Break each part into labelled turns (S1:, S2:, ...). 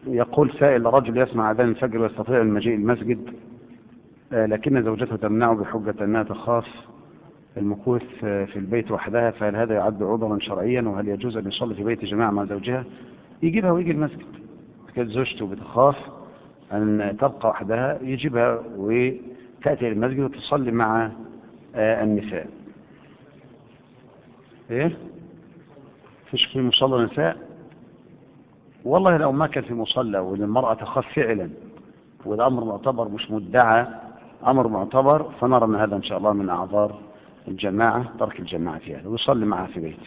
S1: يقول سائل: رجل يسمع أذان الفجر ويستطيع المجيء المسجد، لكن زوجته تمنعه بحجة أنها تخاف المكوث في البيت وحدها، فهل هذا يعد عذرا شرعيا؟ وهل يجوز أن يصلي في بيت جماعة مع زوجها؟ يجيبها ويجي المسجد. كانت زوجته بتخاف أن تبقى وحدها، يجيبها وتأتي المسجد وتصلي مع النساء. إيه؟ فيش في مصلى نساء؟ والله لو ما كان في مصلى والمرأة تخاف فعلا وده أمر معتبر مش مدعى، أمر معتبر، فنرى أن هذا إن شاء الله من أعذار الجماعة، ترك الجماعة فيها ويصلي معها في بيته.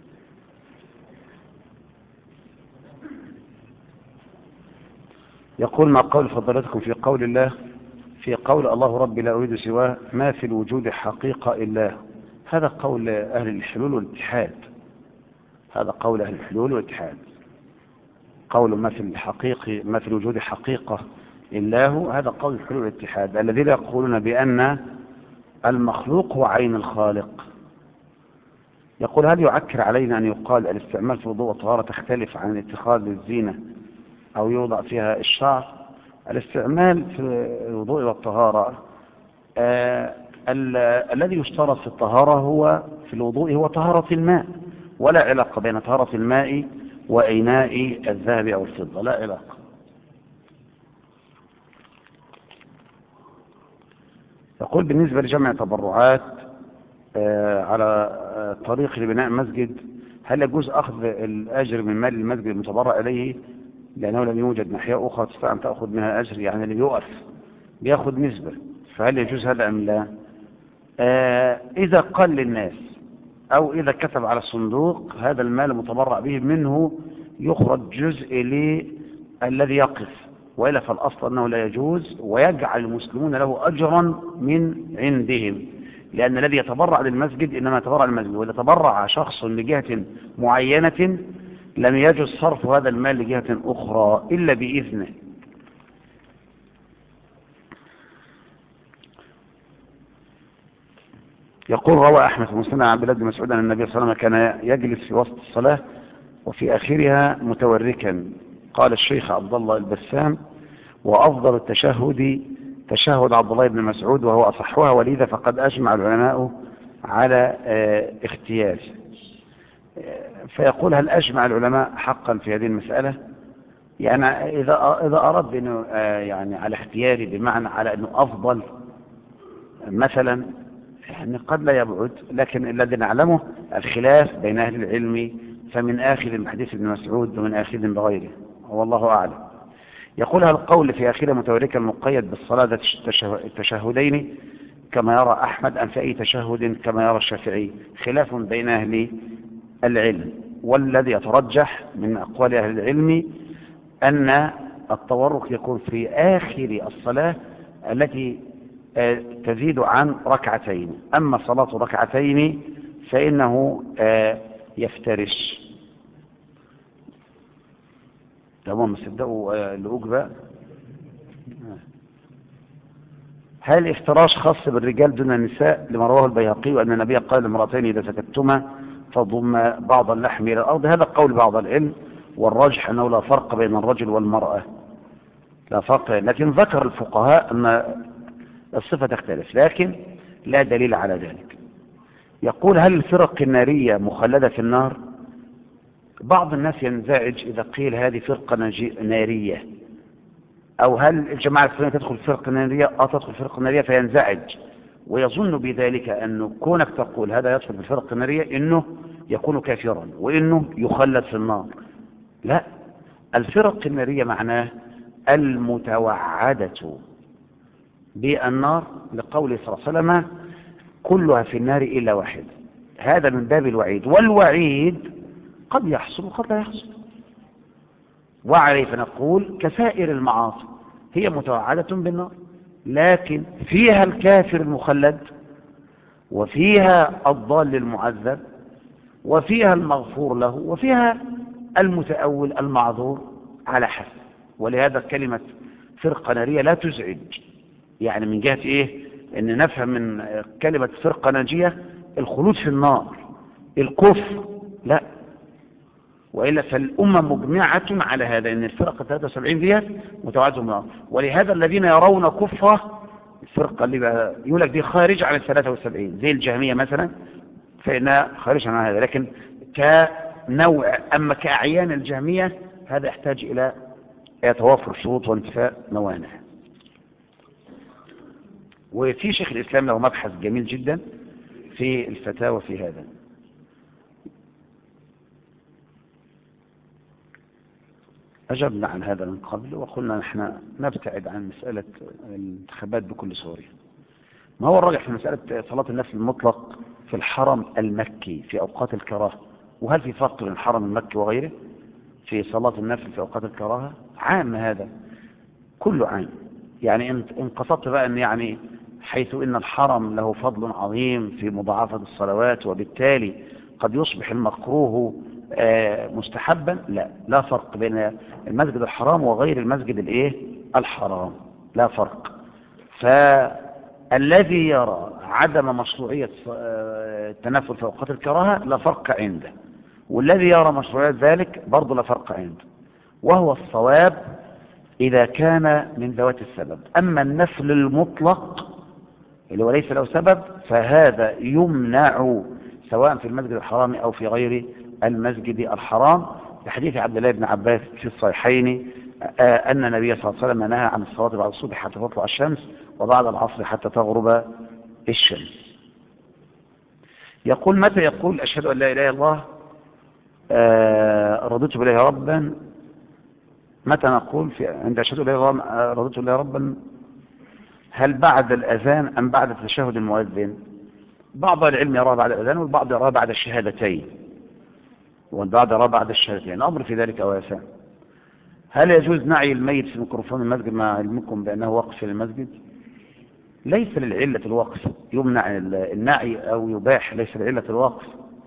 S1: يقول: ما قول فضلاتكم في قول الله، في قول الله ربي لا أريد سواه، ما في الوجود حقيقة إلا؟ هذا قول أهل الحلول والاتحاد. هذا قول أهل الحلول والاتحاد. قول ما في الحقيقة، ما في الوجود حقيقة إلا هو، هذا قول الحلول والاتحاد الذين يقولون بأن المخلوق هو عين الخالق. يقول: هل يعكر علينا أن يقال الاستعمال في وضوء الطهارة تختلف عن الاتخاذ للزينة أو يوضع فيها الشعر؟ الاستعمال في الوضوء والطهارة الذي يشترط في الطهارة هو في الوضوء هو طهارة الماء، ولا علاقة بين طهارة الماء وإناء الذهب أو الفضة، لا علاقة. يقول: بالنسبة لجمع تبرعات على طريق لبناء مسجد، هل يجوز أخذ الأجر من مال المسجد المتبرع إليه لأنه لم يوجد ناحية أخرى تستطيع أن تأخذ منها أجر؟ يعني اللي بيقف بيأخذ نسبة، فهل يجوز هذا أم لا؟ إذا قل للناس أو إذا كتب على الصندوق هذا المال المتبرع به منه يخرج جزء للذي يقف، وإلا فالأصل أنه لا يجوز، ويجعل المسلمون له أجرا من عندهم، لأن الذي يتبرع للمسجد إنما يتبرع للمسجد، وإذا تبرع شخص لجهة معينة لم يجوز صرف هذا المال لجهة أخرى إلا بإذنه. يقول: روى أحمد في مسند عن عبد الله بن مسعود أن النبي صلى الله عليه وسلم كان يجلس في وسط الصلاة وفي آخرها متوركا. قال الشيخ عبد الله البسام: وأفضل التشهد تشهد عبد الله بن مسعود وهو أصحها، ولذا فقد أجمع العلماء على اختياره. فيقول: هل أجمع العلماء حقا في هذه المسألة؟ يعني إذا أرد أنه يعني على اختياري بمعنى على أنه أفضل مثلا، يعني قد لا يبعد، لكن الذي نعلمه الخلاف بين أهل العلم، فمن آخذ من حديث ابن مسعود ومن آخذ بغيره، والله أعلم. يقول: هل القول في آخره متوركا مقيد بالصلاة ذات التشهدين كما يرى أحمد أم في أي تشهد كما يرى الشافعي؟ خلاف بين أهل العلم، والذي يترجح من أقوال أهل العلم أن التورك يكون في آخر الصلاة التي تزيد عن ركعتين، أما صلاة ركعتين فإنه يفترش. تمام، صدقوا الأجبة. هل الافتراش خاص بالرجال دون النساء لما رواه البيهقي وأن النبي قال للمرأتين إذا سكتتما فضم بعض اللحم إلى الأرض؟ هذا قول بعض العلم، والراجح أنه لا فرق بين الرجل والمرأة، لا فرق، لكن ذكر الفقهاء أن الصفة تختلف، لكن لا دليل على ذلك. يقول: هل الفرق النارية مخلدة في النار؟ بعض الناس ينزعج إذا قيل هذه فرقة نارية، أو هل الجماعة الإسلامية تدخل فرقة نارية؟ تدخل فرقة نارية، فينزعج ويظن بذلك أنه كونك تقول هذا يدخل في الفرقة النارية إنه يكون كافرا وإنه يخلد في النار. لا، الفرق النارية معناه المتوعدة بالنار، لقوله صلى الله عليه وسلم: كلها في النار إلا واحد. هذا من باب الوعيد، والوعيد قد يحصل وقد لا يحصل، وعليه فنقول كسائر المعاصي هي متوعدة بالنار، لكن فيها الكافر المخلد، وفيها الضال المعذب، وفيها المغفور له، وفيها المتأول المعذور على حسب. ولهذا كلمة فرقة نارية لا تزعج، يعني من جهة إيه؟ إن نفهم من كلمة فرقة ناجية الخلود في النار، الكفر لا. وإلا فالأمة مجمعة على هذا، إن الفرقة 73 ديت متوعدهم، ولهذا الذين يرون كفرة الفرقة اللي يقول لك دي خارج عن 73 زي الجهمية مثلا، فإنها خارج عن هذا، لكن كنوع أما كأعيان الجهمية هذا يحتاج إلى توافر شروط وانتفاء موانع. وفي شيخ الإسلام له مبحث جميل جدا في الفتاوى في هذا. أجبنا عن هذا من قبل وقلنا نحن نبتعد عن مسألة الانتخابات بكل صورة. ما هو الراجح في مسألة صلاة النفل المطلق في الحرم المكي في أوقات الكراهة؟ وهل في فرق بين الحرم المكي وغيره في صلاة النفل في أوقات الكراهة؟ عام هذا كله عام. يعني إن قصدت بقى أن يعني حيث إن الحرم له فضل عظيم في مضاعفة الصلوات وبالتالي قد يصبح المكروه مستحبا، لا فرق بين المسجد الحرام وغير المسجد الحرام، لا فرق. فالذي يرى عدم مشروعية التنفل في أوقات الكراهة لا فرق عنده، والذي يرى مشروعية ذلك برضه لا فرق عنده، وهو الصواب إذا كان من ذوات السبب. أما النفل المطلق اللي هو ليس له سبب فهذا يمنع سواء في المسجد الحرام أو في غير المسجد الحرام، بحديث عبد الله بن عباس في الصحيحين أن النبي صلى الله عليه وسلم نهى عن الصلاة بعد الصبح حتى تطلع الشمس وبعد العصر حتى تغرب الشمس. يقول متى يقول أشهد أن لا إله إلا الله رضيت بالله ربا؟ متى نقول عند أشهد أن لا إله إلا الله رضيت بالله ربا؟ هل بعد الأذان أم بعد تشهد المؤذن؟ بعض العلم يرى بعد الأذان والبعض يرى بعد الشهادتين والبعض يرى بعد الشهادتين، الأمر في ذلك واسع. هل يجوز نعي الميت في ميكروفون المسجد مع علمكم بأنه وقف في المسجد؟ ليس للعلة الوقف، يمنع النعي أو يباح، ليس للعلة الوقف.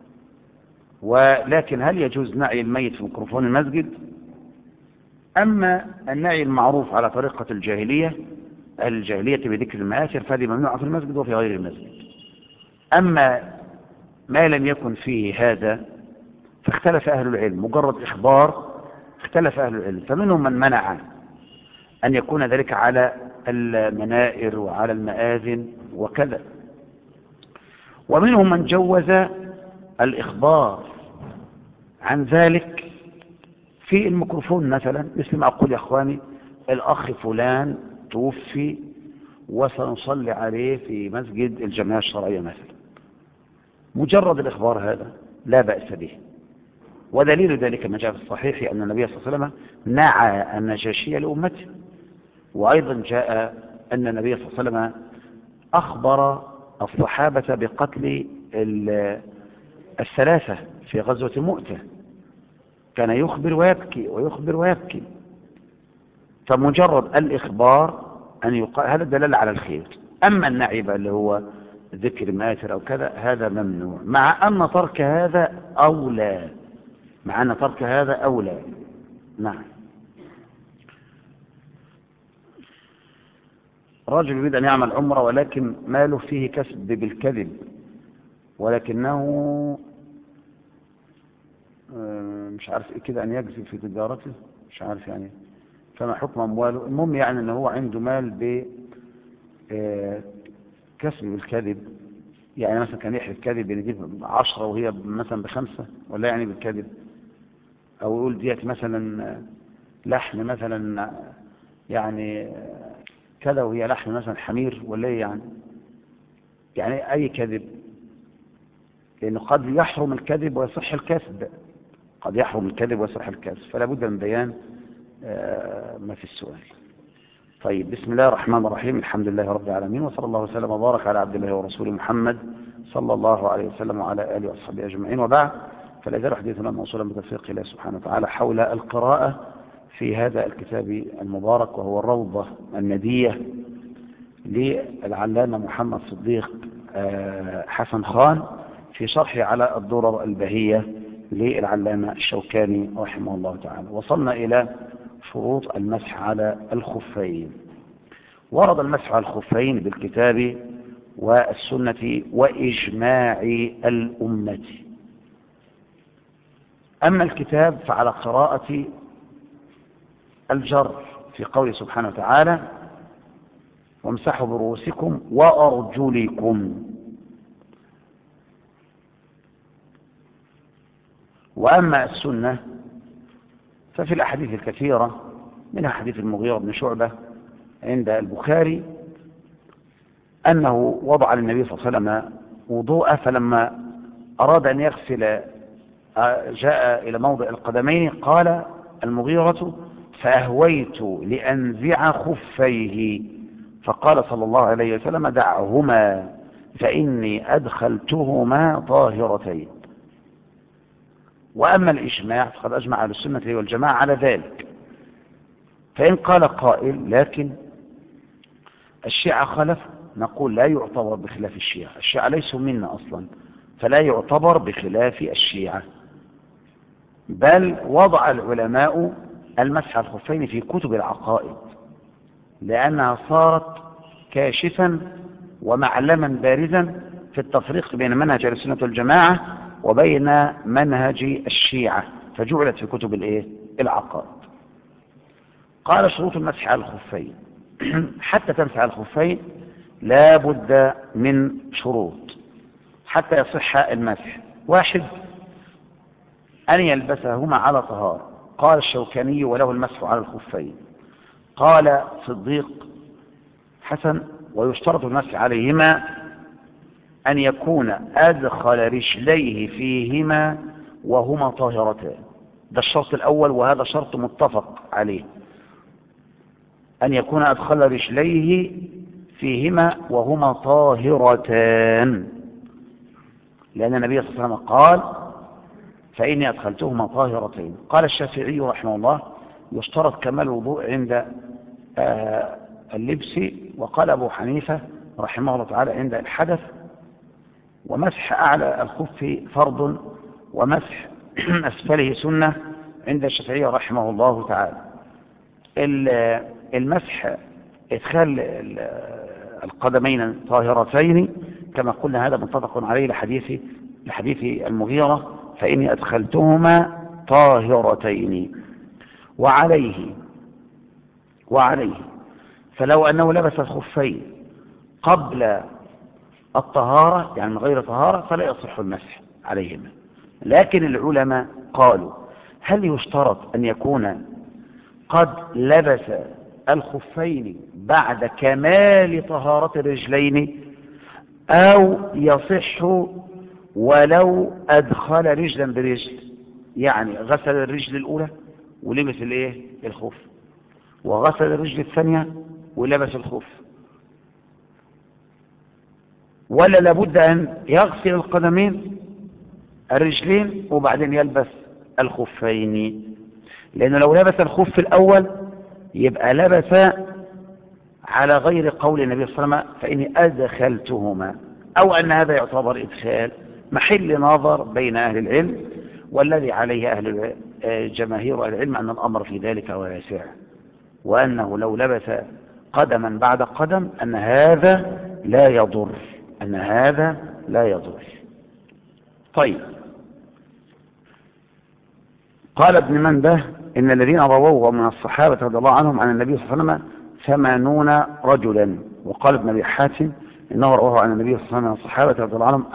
S1: ولكن هل يجوز نعي الميت في ميكروفون المسجد؟ أما النعي المعروف على طريقة الجاهلية بذكر المآثر فهذه ممنوعة في المسجد وفي غير المسجد. أما ما لم يكن فيه هذا فاختلف أهل العلم، مجرد إخبار اختلف أهل العلم، فمنهم من منع أن يكون ذلك على المنائر وعلى المآذن وكذا، ومنهم من جوز الإخبار عن ذلك في الميكروفون مثلا، مثل ما أقول يا أخواني الأخ فلان توفي وسنصلي عليه في مسجد الجمعية الشرعية مثلا، مجرد الإخبار هذا لا بأس به. ودليل ذلك ما جاء في الصحيح أن النبي صلى الله عليه وسلم نعى النجاشية لأمته، وأيضا جاء أن النبي صلى الله عليه وسلم أخبر الصحابة بقتل الثلاثة في غزوة مؤتة، كان يخبر ويبكي ويخبر ويبكي. فمجرد الإخبار أن يقال هذا دلالة على الخير. أما النعي اللي هو ذكر مآثر أو كذا هذا ممنوع، مع أن ترك هذا أولى، نعم. رجل يريد أن يعمل عمرة ولكن ماله فيه كسب بالكذب، ولكنه مش عارف إيه كده أن يكذب في تجارته، مش عارف يعني فما حكم أمواله. المهم يعني أنه هو عنده مال بكسب بالكذب، يعني مثلا كان يحلف كذب يجيب 10 وهي مثلا ب5، ولا يعني بالكذب، أو يقول ديت مثلا لحم مثلا يعني كذا وهي لحم مثلا حمير، ولا ايه يعني أي كذب، لأنه قد يحرم الكذب ويصح الكسب، فلا بد من بيان ما في السؤال. طيب، بسم الله الرحمن الرحيم، الحمد لله رب العالمين، وصلى الله وسلم وبارك على عبد الله ورسوله محمد صلى الله عليه وسلم وعلى آله وصحبه أجمعين، وبعد. فلا يزال حديثنا موصولا بتوفيق الله سبحانه وتعالى حول القراءة في هذا الكتاب المبارك، وهو الروضة الندية للعلامة محمد صديق حسن خان في شرحه على الدرر البهية للعلامة الشوكاني رحمه الله تعالى. وصلنا إلى شروط المسح على الخفين. ورد المسح على الخفين بالكتاب والسنة وإجماع الأمة. أما الكتاب فعلى قراءة الجر في قوله سبحانه وتعالى وامسحوا برؤوسكم وأرجلكم. وأما السنة ففي الأحاديث الكثيرة منها حديث المغيرة بن شعبة عند البخاري أنه وضع للنبي صلى الله عليه وسلم وضوءه، فلما أراد أن يغسل جاء إلى موضع القدمين قال المغيرة فأهويت لأنزع خفيه، فقال صلى الله عليه وسلم دعهما فإني أدخلتهما طاهرتين. وأما الإجماع فقد أجمع أهل السنة والجماعة على ذلك. فإن قال قائل لكن الشيعة خلف، نقول لا يعتبر بخلاف الشيعة، الشيعة ليسوا منا أصلا، فلا يعتبر بخلاف الشيعة، بل وضع العلماء المسح على الخفين في كتب العقائد لأنها صارت كاشفا ومعلما بارزا في التفريق بين منهج أهل السنة والجماعة وبين منهج الشيعة، فجعلت في كتب العقائد. قال شروط المسح على الخفين حتى تمسح على الخفين لا بد من شروط حتى يصح المسح. واحد، أن يلبسهما على طهارة، قال الشوكاني وله المسح على الخفين. قال صديق حسن ويشترط المسح عليهما أن يكون أدخل رجليه فيهما وهما طاهرتان، ده الشرط الأول وهذا شرط متفق عليه، أن يكون أدخل رجليه فيهما وهما طاهرتان، لأن النبي صلى الله عليه وسلم قال فإني أدخلتهما طاهرتين. قال الشافعي رحمه الله يشترط كمال الوضوء عند اللبس، وقال أبو حنيفة رحمه الله تعالى عند الحدث، ومسح أعلى الخف فرض ومسح أسفله سنة عند الشافعي رحمه الله تعالى. المسح إدخال القدمين طاهرتين كما قلنا هذا متفق عليه لحديث المغيرة فإني أدخلتهما طاهرتين. وعليه فلو أنه لبس الخفين قبل الطهارة يعني من غير طهارة فلا يصح المسح عليهما، لكن العلماء قالوا هل يشترط أن يكون قد لبس الخفين بعد كمال طهارة الرجلين أو يصح ولو أدخل رجلا برجل، يعني غسل الرجل الأولى ولبس الخف، وغسل الرجل الثانية ولبس الخف، ولا لابد أن يغسل القدمين الرجلين وبعدين يلبس الخفين؟ لأنه لو لبس الخف الأول يبقى لبس على غير قول النبي صلى الله عليه وسلم فإني أدخلتهما، أو أن هذا يعتبر إدخال، محل نظر بين أهل العلم، والذي عليه جماهير أهل العلم أن الأمر في ذلك واسع، وأنه لو لبس قدما بعد قدم أن هذا لا يضر. طيب، قال ابن منده إن الذين رووه من الصحابة رضي الله عنهم عن النبي صلى الله عليه وسلم 80 رجلا. وقال ابن أبي حاتم إنه رواه عن النبي صلى الله عليه وسلم من الصحابة رضي الله عنهم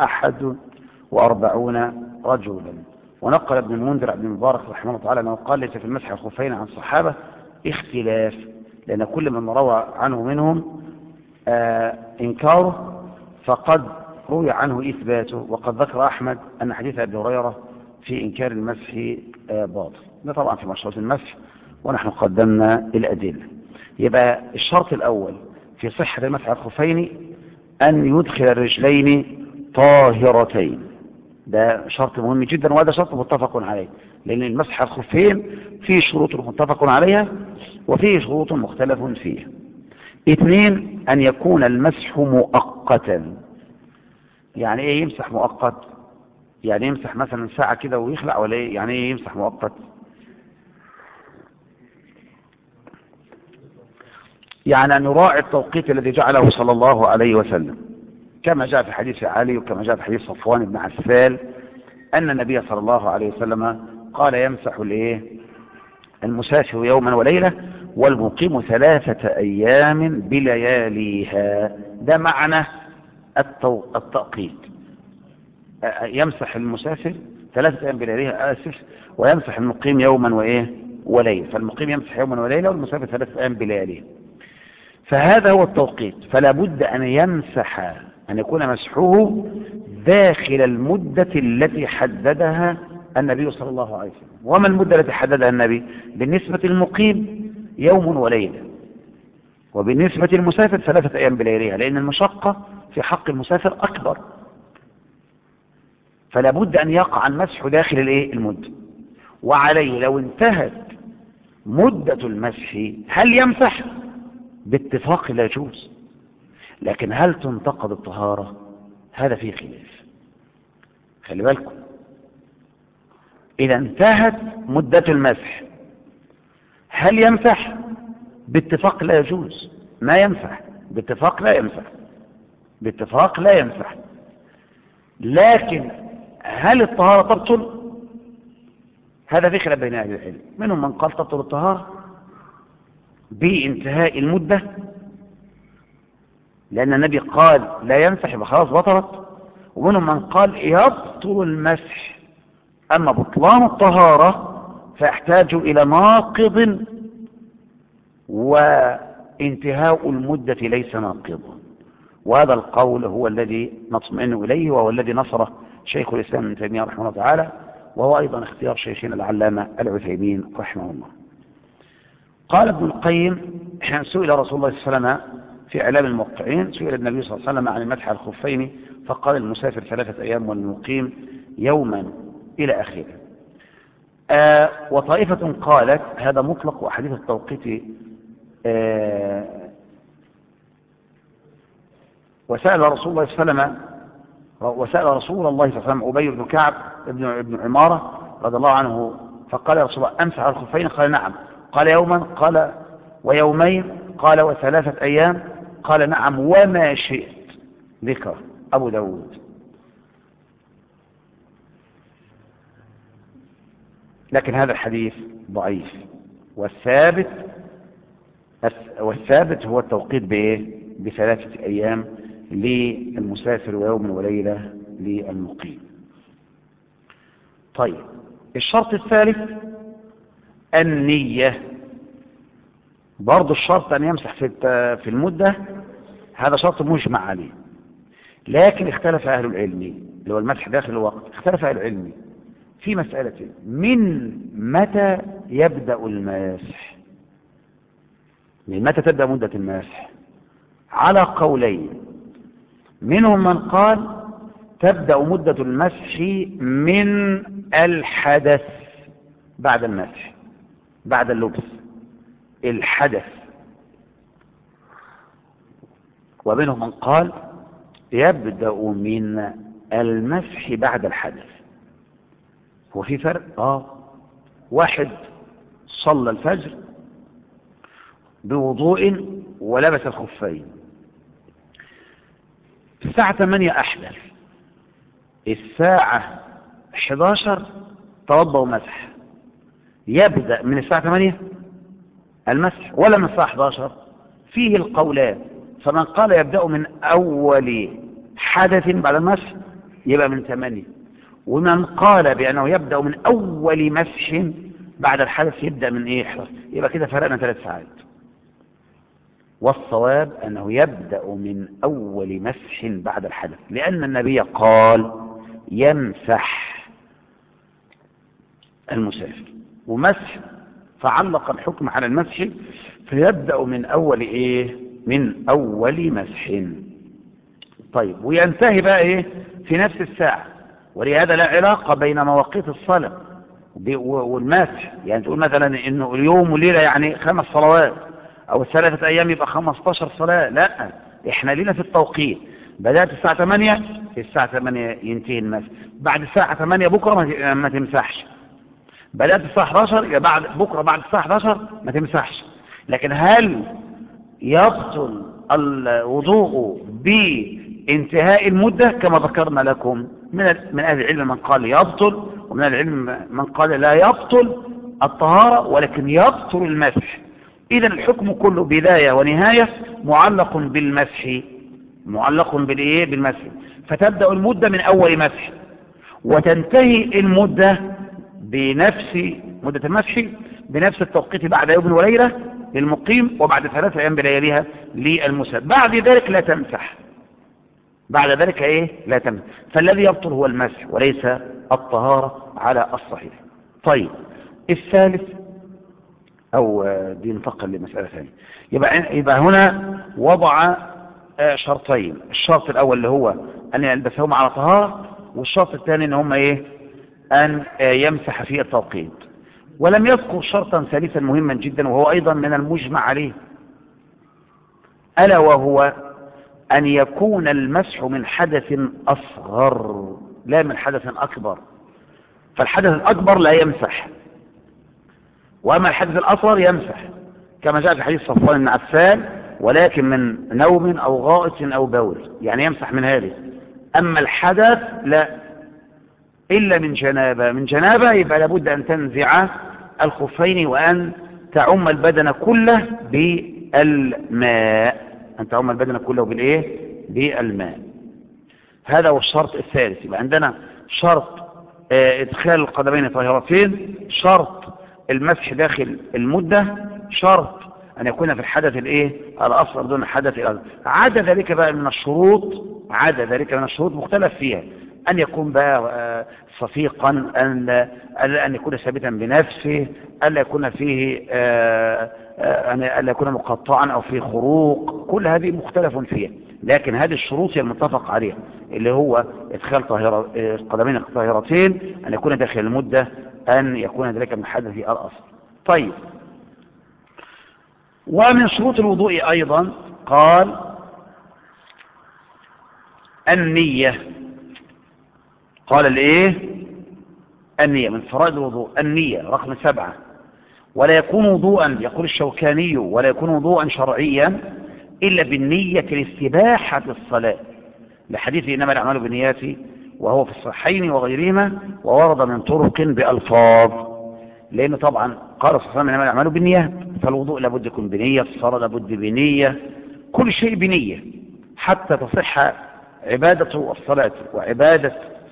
S1: 41 رجلا. ونقل ابن المنذر عن ابن المبارك رحمه الله تعالى أنه قال ليس في المسح الخفين عن الصحابة اختلاف، لأن كل من روى عنه منهم إنكاره فقد روي عنه إثباته. وقد ذكر أحمد أن حديث أبي هريرة في إنكار المسح باطل، ده طبعا في مشروط المسح ونحن قدمنا الأدلة. يبقى الشرط الأول في صحة المسح على الخفين أن يدخل الرجلين طاهرتين، ده شرط مهم جدا، وهذا شرط متفق عليه، لأن المسح على الخفين فيه شروط متفق عليها وفيه شروط مختلف فيها. 2، أن يكون المسح مؤقتا. يعني إيه يمسح مؤقت؟ يعني يمسح مثلا ساعة كده ويخلع، ولا إيه؟ يعني إيه يمسح مؤقت؟ يعني أن يراعي التوقيت الذي جعله صلى الله عليه وسلم، كما جاء في حديث علي وكما جاء في حديث صفوان بن عسال أن النبي صلى الله عليه وسلم قال يمسح المسافر يوما وليلة والمقيم 3 أيام بلياليها. ده معنى التوقيت. يمسح المسافر 3 أيام بلياليها، ويمسح المقيم يوما وليلة. فالمقيم يمسح يوما وليلة والمسافر 3 أيام بلياليها. فهذا هو التوقيت. فلا بد أن يمسح، أن يكون مسحه داخل المدة التي حددها النبي صلى الله عليه وسلم. وما المدة التي حددها النبي؟ بالنسبة للمقيم يوم وليلة، وبالنسبة للمسافر 3 أيام بلياليها، لأن المشقة في حق المسافر أكبر. فلا بد أن يقع المسح داخل المدة. وعليه لو انتهت مدة المسح هل يمسح؟ باتفاق لا يجوز. لكن هل تنتقد الطهارة؟ هذا فيه خلاف. خلي بالكم، إذا انتهت مدة المسح هل يمسح؟ باتفاق لا يجوز، ما يمسح، باتفاق لا يمسح، باتفاق لا يمسح. لكن هل الطهارة تبطل؟ هذا في خلاف بين أهل العلم. منهم من قال تبطل الطهارة بانتهاء المدة، لأن النبي قال لا يمسح يبقى خلاص بطلت. ومنهم من قال يبطل المسح، أما بطلان الطهارة فيحتاج إلى ناقض، وانتهاء المدة ليس ناقضا. وهذا القول هو الذي نطمئن إليه، وهو الذي نصره شيخ الإسلام ابن تيمية رحمه الله تعالى، وهو أيضا اختيار شيخنا العلامة العثيمين رحمه الله. قال ابن القيم: سئل رسول الله صلى الله عليه وسلم في إعلام الموقعين، سئل النبي صلى الله عليه وسلم عن المسح على الخفين فقال: المسافر 3 أيام والمقيم يوما، إلى آخره. وطائفة قالت هذا مطلق، وحديث التوقيت وسأل رسول الله صلى الله عليه وسلم أبي بن كعب ابن عمارة رضي الله عنه، فقال يا رسول الله أمسح على الخفين؟ قال نعم. قال يوما؟ قال ويومين؟ قال و3 أيام؟ قال نعم وما شئت. ذكر أبو داود. لكن هذا الحديث ضعيف، والثابت هو التوقيت ب3 أيام للمسافر ويوم وليلة للمقيم. طيب، الشرط الثالث النية. برضو الشرط أن يمسح في المدة، هذا شرط مجمع عليه. لكن اختلف أهل العلم، اللي هو المسح داخل الوقت، اختلف أهل العلم في مسألة: من متى يبدأ المسح؟ من متى تبدأ مدة المسح؟ على قولين. منهم من قال تبدأ مدة المسح من الحدث بعد المسح، بعد اللبس، الحدث. ومنهم من قال يبدأ من المسح بعد الحدث. هو في فرق؟ واحد صلى الفجر بوضوء ولبس الخفين، الساعة 8 أحدث، الساعة 11 توضأ ومسح. يبدأ من الساعة 8 المسح ولا من الساعة 11؟ فيه القولان. فمن قال يبدأ من أول حدث بعد المسح يبقى من 8، ومن قال بأنه يبدأ من أول مسح بعد الحدث يبدأ من 11. يبقى كده فرقنا 3 ساعات. والصواب أنه يبدأ من أول مسح بعد الحدث، لأن النبي قال يمسح المسافر، ومسح فعلق الحكم على المسح، فيبدأ من أول من أول مسح. طيب، وينتهي بقى في نفس الساعة. ولهذا لا علاقة بين مواقيت الصلاة والمسح. يعني تقول مثلا إنه اليوم والليلة يعني 5 صلوات، أو 3 أيام يبقى 15 صلاة. لا، إحنا لينا في التوقيت. بدأت الساعة 8، في الساعة 8 ينتهي المسح. بعد الساعة 8 بكرة ما تمسحش. بدأت الساعة 11 يبقى بكرة بعد الساعة 11 ما تمسحش. لكن هل يبطل الوضوء بانتهاء المدة؟ كما ذكرنا لكم من أهل العلم من قال يبطل، ومن العلم من قال لا يبطل الطهارة ولكن يبطل المسح. إذا الحكم كله بداية ونهاية معلق بالمسح، معلق بالإيه؟ بالمسح. فتبدأ المدة من أول مسح، وتنتهي المدة بنفس مدة المسح بنفس التوقيت بعد يوم وليلة للمقيم، وبعد 3 أيام بلياليها للمسافر. بعد ذلك لا تمسح، بعد ذلك ايه؟ لا تمسح. فالذي يبطل هو المسح وليس الطهارة على الصحيح. طيب الثالث، او دي ننتقل لمسألة ثانية. يبقى هنا وضع شرطين. الشرط الاول اللي هو ان يلبسهما على طهارة، والشرط الثاني ان هم ايه؟ ان يمسح في التوقيت. ولم يذكر شرطا ثالثا مهما جدا وهو ايضا من المجمع عليه، الا وهو ان يكون المسح من حدث اصغر لا من حدث اكبر. فالحدث الاكبر لا يمسح، واما الحدث الاصغر يمسح، كما جاء في حديث صفوان بن عفان: ولكن من نوم او غائط او بول، يعني يمسح من هذه. اما الحدث لا، الا من جنابه. من جنابه يبقى لابد ان تنزع الخفين وان تعم البدن كله بالماء، ان تعم البدن كله بالايه؟ بالماء. هذا هو الشرط الثالث. يبقى عندنا شرط ادخال القدمين طاهرتين، شرط المسح داخل المدة، شرط ان يكون في الحدث الايه؟ الاصغر دون الحدث الاكبر. عدا ذلك بقى من الشروط، عدا ذلك من الشروط مختلف فيها، ان يكون بقى صفيقا، ان يكون ثابتا بنفسه، الا يكون فيه الا يكون مقطعا او فيه خروق. كل هذه مختلف فيها، لكن هذه الشروط هي المتفق عليها، اللي هو ادخال القدمين الطاهرتين، ان يكون داخل المدة، ان يكون ذلك من حدث الاصل. طيب، ومن شروط الوضوء ايضا قال النية. قال الايه؟ النية من فرائض الوضوء. النية رقم 7. ولا يكون وضوءا، يقول الشوكاني، ولا يكون وضوءا شرعيا إلا بالنية لاستباحة الصلاة، لحديث إنما الأعمال بالنيات، وهو في الصحيحين وغيرهما، وورد من طرق بألفاظ. لأنه طبعا قال صلى الله عليه وسلم إنما الأعمال بالنيات، فالوضوء لابد يكون بنية، الصلاة لابد بنية، كل شيء بنية حتى تصح عبادة الصلاة وعبادة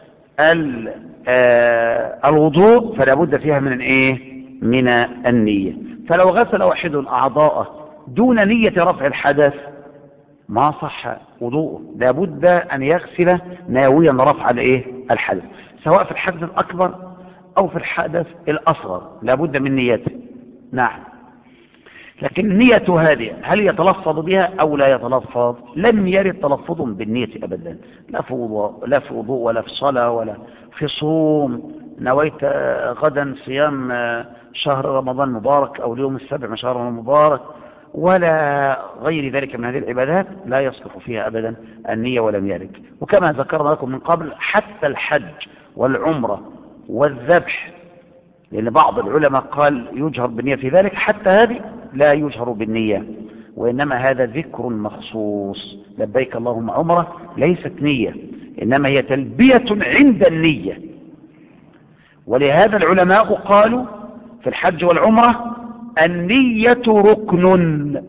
S1: الوضوء، فلا بد فيها من ايه؟ من النية. فلو غسل واحد أعضاءه دون نية رفع الحدث ما صح وضوءه، لا بد أن يغسل ناويا رفع الايه؟ الحدث، سواء في الحدث الأكبر أو في الحدث الأصغر، لا بد من نيته. نعم. لكن النية هذه هل يتلفظ بها أو لا يتلفظ؟ لم يرد تلفظ بالنية أبدا، لا في وضوء ولا في صلاة ولا في صوم. نويت غدا صيام شهر رمضان مبارك أو اليوم السابع من شهر رمضان مبارك، ولا غير ذلك من هذه العبادات، لا يصلح فيها أبدا النية ولم يرد. وكما ذكرنا لكم من قبل، حتى الحج والعمرة والذبح، لأن بعض العلماء قال يجهر بالنية في ذلك، حتى هذه لا يجهر بالنية، وإنما هذا ذكر مخصوص. لبيك اللهم عمرة ليست نية، إنما هي تلبية عند النية. ولهذا العلماء قالوا في الحج والعمرة النية ركن،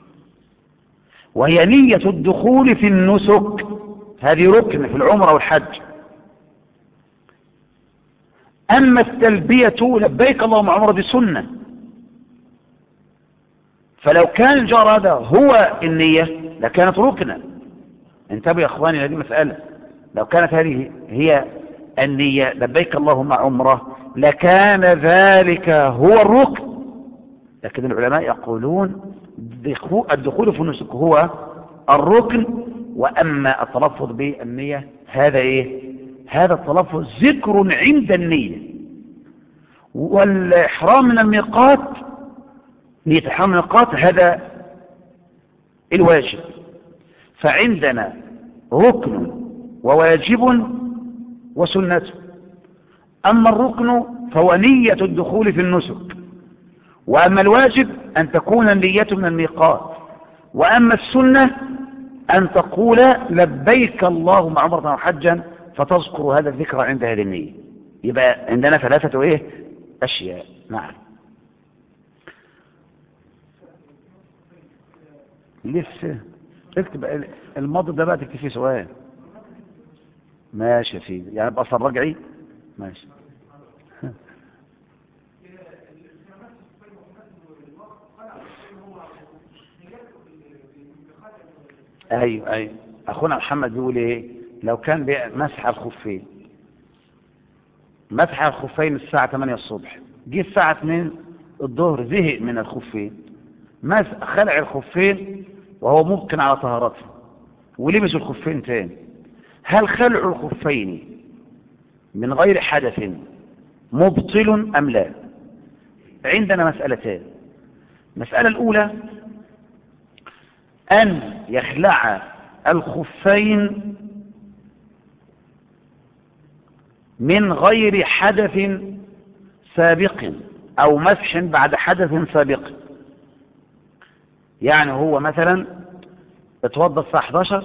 S1: وهي نية الدخول في النسك، هذه ركن في العمرة والحج. أما التلبية لبيك اللهم عمرة دي سنة، فلو كان الجار هذا هو النية لكانت ركنا. انتبهوا يا اخواني، هذه مسألة. لو كانت هذه هي النية لبيك اللهم عمرة لكان ذلك هو الركن. لكن العلماء يقولون الدخول في النسك هو الركن، وأما التلفظ بالنية هذا ايه؟ هذا التلفظ ذكر عند النية. والإحرام من الميقات، نية إحرام من الميقات هذا الواجب، فعندنا ركن وواجب وسنة. أما الركن فهو نية الدخول في النسك، وأما الواجب أن تكون النية من الميقات، وأما السنة أن تقول لبيك اللهم عمرة وحجا فتذكر هذا الذكر عند هذه النية. يبقى عندنا ثلاثة ايه اشياء. نعم. لسه اكتب الماضي ده بقى، تكتب فيه سؤال. ماشي يا سيدي، يعني بقى اصل رجعي. ماشي. ايوه ايوه، اخونا محمد بيقول ايه؟ لو كان مسح الخفين، مسح الخفين الساعة 8 الصبح، جه الساعة 2 الظهر زهق من الخفين، خلع الخفين وهو ممكن على طهارته ولبس الخفين تاني، هل خلع الخفين من غير حدث مبطل أم لا؟ عندنا مسألتان. المسألة الأولى أن يخلع الخفين من غير حدث سابق أو مسح بعد حدث سابق. يعني هو مثلا اتوضى الساعة 11،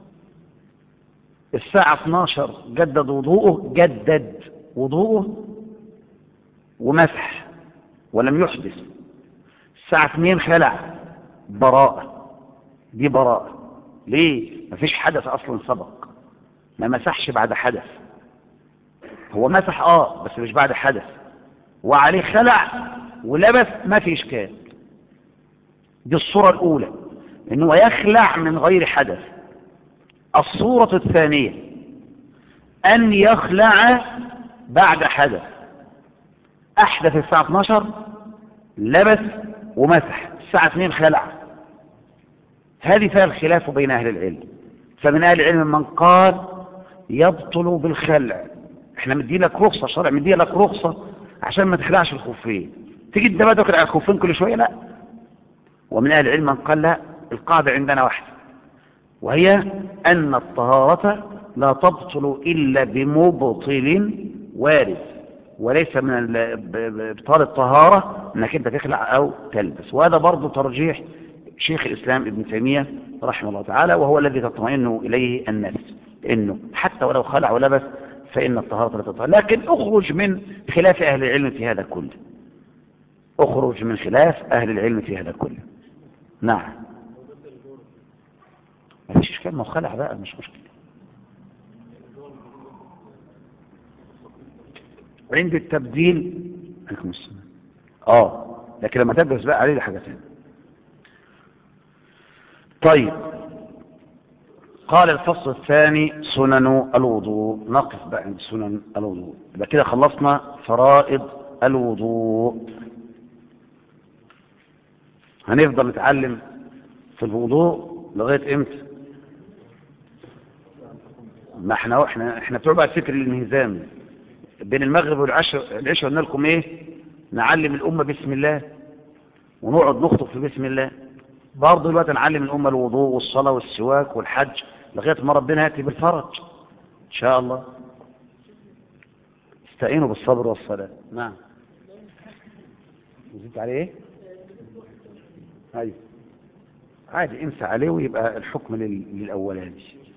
S1: الساعة 12 جدد وضوءه ومسح ولم يحدث، الساعة 2 خلع، براءة. دي براءة. ليه؟ مفيش حدث أصلا سبق، ما مسحش بعد حدث، هو مسح بس مش بعد حدث، وعليه خلع ولبس، ما في إشكال. دي الصورة الأولى، إنه يخلع من غير حدث. الصورة الثانية أن يخلع بعد حدث، أحدث الساعة 12 لبس ومسح، الساعة 2 خلع. هذه فيها الخلاف بين أهل العلم. فمن أهل العلم من قال يبطل بالخلع، احنا مدي لك رخصة، شرع مدي لك رخصة عشان ما تخلعش الخفين، تيجي انت بقى تخلع الخفين كل شوية، لا. ومن أهل العلم من قال لا، القاعدة عندنا واحدة، وهي أن الطهارة لا تبطل إلا بمبطل وارد، وليس من ابطال الطهارة انك انت تخلع او تلبس. وهذا برضو ترجيح شيخ الاسلام ابن تيمية رحمه الله تعالى، وهو الذي تطمئن اليه النفس، انه حتى ولو خلع ولبس فان الطهارة لا تطهر. لكن اخرج من خلاف اهل العلم في هذا كله، اخرج من خلاف اهل العلم في هذا كله. نعم. ما فيش اشكال، ما خلع بقى مش مشكلة. عند التبديل عليكم السلام، لكن لما تلبس بقى عليه حاجة ثانية. طيب، قال الفصل الثاني سنن الوضوء. نقف بقى عند سنن الوضوء، يبقى كده خلصنا فرائض الوضوء. هنفضل نتعلم في الوضوء لغاية امتى؟ ما احنا بتوع بقى الفكر الانهزامي بين المغرب والعشاء قلنا لكم ايه؟ نعلم الامة بسم الله ونقعد نخطب في بسم الله. برضه دلوقتي نعلم الامة الوضوء والصلاة والسواك والحج لغاية ما ربنا يأتي بالفرج ان شاء الله. استعينوا بالصبر والصلاة. نعم. نزيد عليه ايه؟ ايوه عادي، امسى عليه ويبقى الحكم للاولاني.